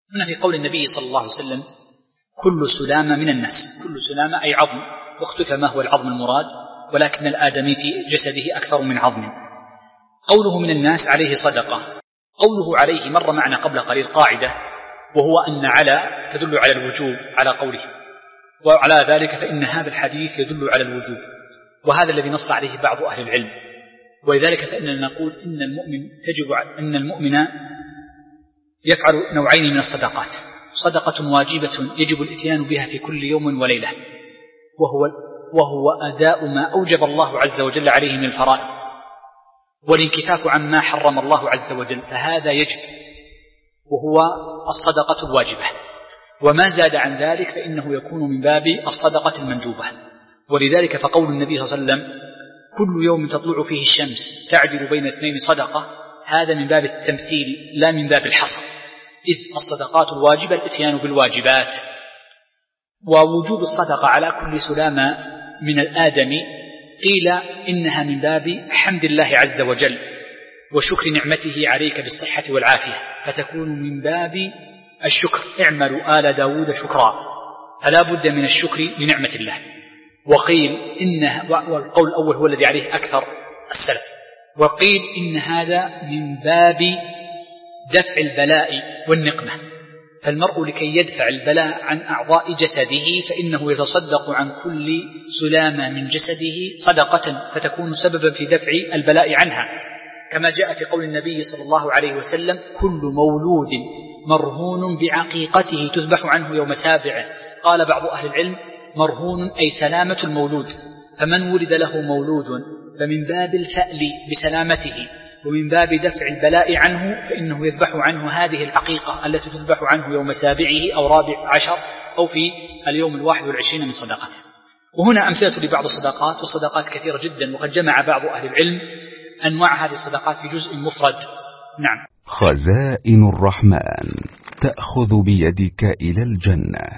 هنا في قول النبي صلى الله عليه وسلم كل سلامة من الناس، كل سلامة أي عظم، واختلف ما هو العظم المراد، ولكن الآدمي في جسده أكثر من عظم. قوله من الناس عليه صدقة، قوله عليه مر معنا قبل قليل قاعدة، وهو أن على تدل على الوجوب على قوله، وعلى ذلك فإن هذا الحديث يدل على الوجوب، وهذا الذي نص عليه بعض أهل العلم. ولذلك فإننا نقول إن المؤمن يفعل نوعين من الصدقات: صدقة واجبة يجب الاتيان بها في كل يوم وليلة، وهو أداء ما أوجب الله عز وجل عليه من الفرائض، والانكفاف عما حرم الله عز وجل، فهذا يجب وهو الصدقة الواجبة. وما زاد عن ذلك فإنه يكون من باب الصدقة المندوبة. ولذلك فقول النبي صلى الله عليه وسلم كل يوم تطلع فيه الشمس تعدل بين اثنين صدقة، هذا من باب التمثيل لا من باب الحصر، إذ الصدقات الواجبة الاتيان بالواجبات. ووجوب الصدقة على كل سلامة من الآدم قيل إنها من باب حمد الله عز وجل وشكر نعمته عليك بالصحة والعافية، فتكون من باب الشكر، اعملوا آل داود شكرا، فلا بد من الشكر لنعمة الله. وقيل والقول الأول هو الذي عليه أكثر السلف، وقيل إن هذا من باب دفع البلاء والنقمة، فالمرء لكي يدفع البلاء عن أعضاء جسده فإنه يتصدق عن كل سلامة من جسده صدقة فتكون سببا في دفع البلاء عنها، كما جاء في قول النبي صلى الله عليه وسلم كل مولود مرهون بعقيقته تذبح عنه يوم سابعه. قال بعض أهل العلم مرهون أي سلامة المولود، فمن ولد له مولود فمن باب الفأل بسلامته ومن باب دفع البلاء عنه فإنه يذبح عنه هذه العقيقة التي تذبح عنه يوم سابعه أو 14 أو في اليوم 21 من صدقته. وهنا أمثلة لبعض الصدقات، والصدقات كثيرة جدا، وقد جمع بعض أهل العلم أنواع هذه الصدقات في جزء مفرد. نعم. خزائن الرحمن تأخذ بيدك إلى الجنة.